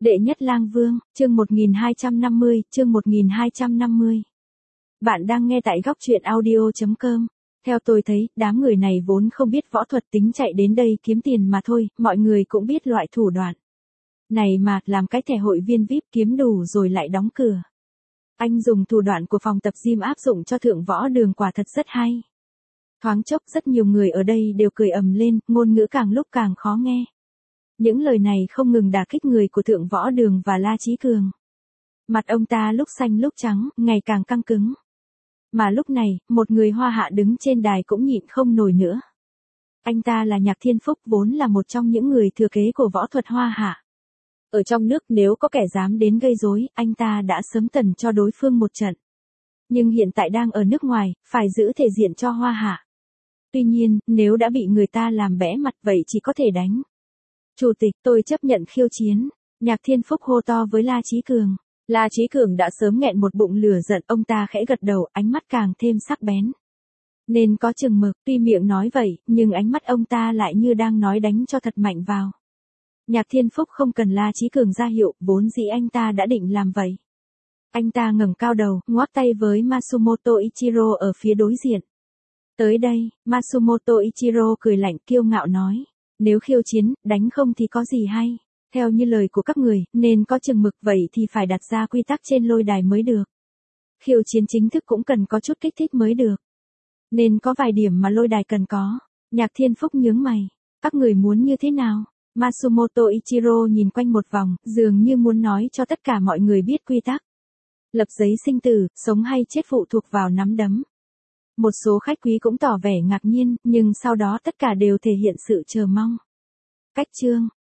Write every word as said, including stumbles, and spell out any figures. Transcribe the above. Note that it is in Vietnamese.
Đệ nhất lang vương, chương một nghìn hai trăm năm mươi, chương một nghìn hai trăm năm mươi. Bạn đang nghe tại góc truyện audio chấm com. Theo tôi thấy, đám người này vốn không biết võ thuật, tính chạy đến đây kiếm tiền mà thôi, mọi người cũng biết loại thủ đoạn này mà, làm cái thẻ hội viên vi ai pi kiếm đủ rồi lại đóng cửa. Anh dùng thủ đoạn của phòng tập gym áp dụng cho thượng võ đường quả thật rất hay. Thoáng chốc rất nhiều người ở đây đều cười ầm lên, ngôn ngữ càng lúc càng khó nghe. Những lời này không ngừng đả kích người của thượng võ đường và La Chí Cường. Mặt ông ta lúc xanh lúc trắng, ngày càng căng cứng. Mà lúc này, một người Hoa Hạ đứng trên đài cũng nhịn không nổi nữa. Anh ta là Nhạc Thiên Phúc, vốn là một trong những người thừa kế của võ thuật Hoa Hạ. Ở trong nước nếu có kẻ dám đến gây rối, anh ta đã sớm tần cho đối phương một trận. Nhưng hiện tại đang ở nước ngoài, phải giữ thể diện cho Hoa Hạ. Tuy nhiên, nếu đã bị người ta làm bẽ mặt vậy chỉ có thể đánh. Chủ tịch, tôi chấp nhận khiêu chiến. Nhạc Thiên Phúc hô to với La Chí Cường. La Chí Cường đã sớm nghẹn một bụng lửa giận, ông ta khẽ gật đầu, ánh mắt càng thêm sắc bén. Nên có chừng mực, tuy miệng nói vậy, nhưng ánh mắt ông ta lại như đang nói đánh cho thật mạnh vào. Nhạc Thiên Phúc không cần La Chí Cường ra hiệu, vốn dĩ anh ta đã định làm vậy. Anh ta ngẩng cao đầu, ngoắc tay với Matsumoto Ichiro ở phía đối diện. Tới đây, Matsumoto Ichiro cười lạnh kiêu ngạo nói. Nếu khiêu chiến, đánh không thì có gì hay. Theo như lời của các người, nên có chừng mực, vậy thì phải đặt ra quy tắc trên lôi đài mới được. Khiêu chiến chính thức cũng cần có chút kích thích mới được. Nên có vài điểm mà lôi đài cần có. Nhạc Thiên Phúc nhướng mày. Các người muốn như thế nào? Matsumoto Ichiro nhìn quanh một vòng, dường như muốn nói cho tất cả mọi người biết quy tắc. Lập giấy sinh tử, sống hay chết phụ thuộc vào nắm đấm. Một số khách quý cũng tỏ vẻ ngạc nhiên, nhưng sau đó tất cả đều thể hiện sự chờ mong. Cách chương,